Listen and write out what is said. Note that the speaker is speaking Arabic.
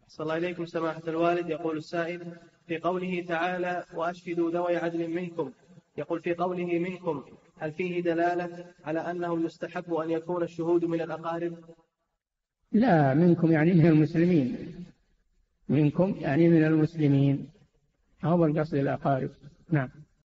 صلى الله عليكم سماحة الوالد. يقول السائل في قوله تعالى وأشهدوا ذوي عدل منكم، يقول في قوله منكم هل فيه دلالة على أنه يستحب أن يكون الشهود من الأقارب؟ لا، منكم يعني من المسلمين، منكم يعني من المسلمين، هو القصد الأقارب. نعم.